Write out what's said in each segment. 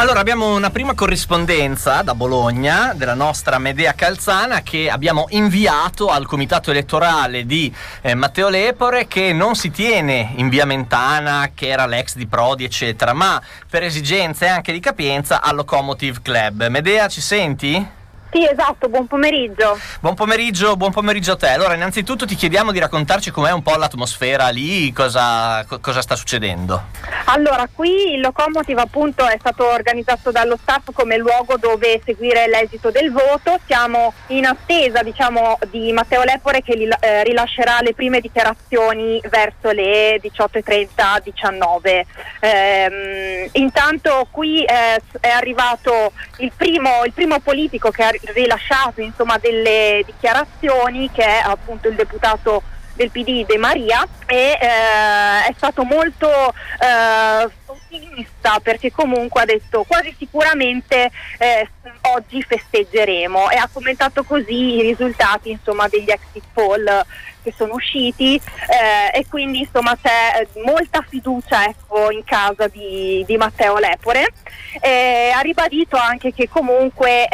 Allora, abbiamo una prima corrispondenza da Bologna della nostra Medea Calzana che abbiamo inviato al comitato elettorale di Matteo Lepore, che non si tiene in via Mentana, che era l'ex di Prodi eccetera, ma per esigenze anche di capienza al Locomotive Club. Medea, ci senti? Sì, esatto, buon pomeriggio. Buon pomeriggio a te. Allora, innanzitutto ti chiediamo di raccontarci com'è un po' l'atmosfera lì, cosa sta succedendo. Allora, qui il Locomotive appunto è stato organizzato dallo staff come luogo dove seguire l'esito del voto. Siamo in attesa, di Matteo Lepore che rilascerà le prime dichiarazioni verso le 18:30, 19. Intanto qui è arrivato il primo politico che ha rilasciato delle dichiarazioni, che è appunto il deputato del PD De Maria, e è stato molto ottimista, perché comunque ha detto quasi sicuramente oggi festeggeremo, e ha commentato così i risultati degli exit poll che sono usciti, e quindi c'è molta fiducia in casa di Matteo Lepore. Ha ribadito anche che comunque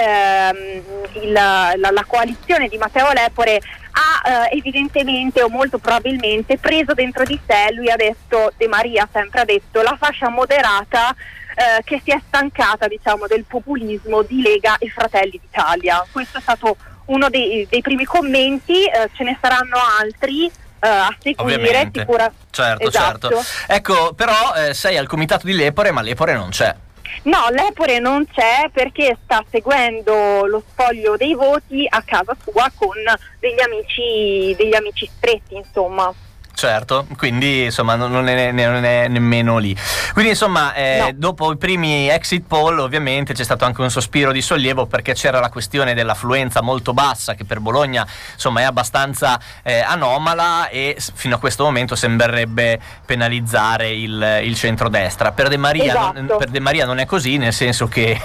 la coalizione di Matteo Lepore ha evidentemente o molto probabilmente preso dentro di sé, lui ha detto, De Maria sempre ha detto, la fascia moderata che si è stancata del populismo di Lega e Fratelli d'Italia. Questo è stato uno dei primi commenti, ce ne saranno altri a seguire. Certo. Ecco, però sei al comitato di Lepore, ma Lepore non c'è. No, Lepore non c'è perché sta seguendo lo spoglio dei voti a casa sua con degli amici stretti, insomma. Certo, quindi insomma non è nemmeno lì. Quindi insomma no. Dopo i primi exit poll ovviamente c'è stato anche un sospiro di sollievo, perché c'era la questione dell'affluenza molto bassa, che per Bologna insomma è abbastanza anomala, e fino a questo momento sembrerebbe penalizzare il centrodestra. Per De Maria, esatto. Per De Maria non è così, nel senso che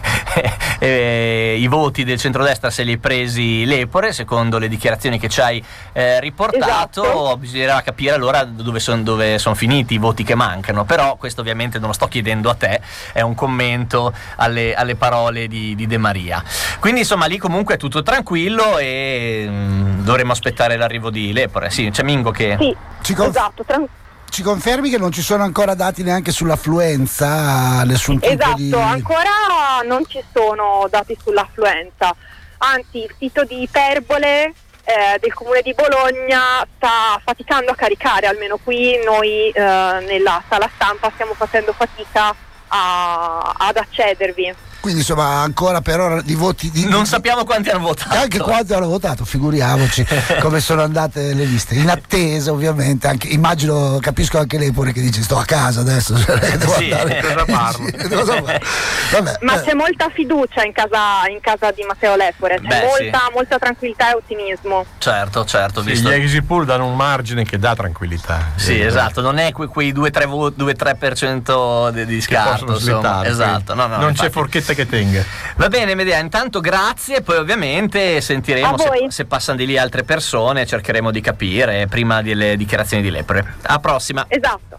i voti del centrodestra se li ha presi Lepore, secondo le dichiarazioni che ci hai riportato. Esatto. Bisognerà capire allora dove sono finiti i voti che mancano, però questo ovviamente non lo sto chiedendo a te, è un commento alle parole di De Maria. Quindi insomma lì comunque è tutto tranquillo e dovremo aspettare l'arrivo di Lepore. Sì, c'è Mingo che... Sì, esatto, ci confermi che non ci sono ancora dati neanche sull'affluenza, nessun tipo esatto, di... ancora non ci sono dati sull'affluenza, anzi il sito di Iperbole del Comune di Bologna sta faticando a caricare, almeno qui noi nella sala stampa stiamo facendo fatica ad accedervi. Quindi insomma ancora per ora di voti non sappiamo quanti hanno votato. Anche quanti hanno votato, figuriamoci come sono andate le liste. In attesa ovviamente, anche, capisco anche lei pure che dice sto a casa adesso. Devo andare. Cosa parlo? Vabbè, ma c'è molta fiducia in casa di Matteo Lepore, c'è molta tranquillità e ottimismo. Certo, visto. Gli exit poll danno un margine che dà tranquillità. Sì, esatto, non è quei 2-3% di scarto, insomma. Esatto, no, non c'è forchetta che tenga. Va bene, Medea, intanto grazie, poi ovviamente sentiremo se passano di lì altre persone, cercheremo di capire prima delle dichiarazioni di Lepore. A prossima. Esatto.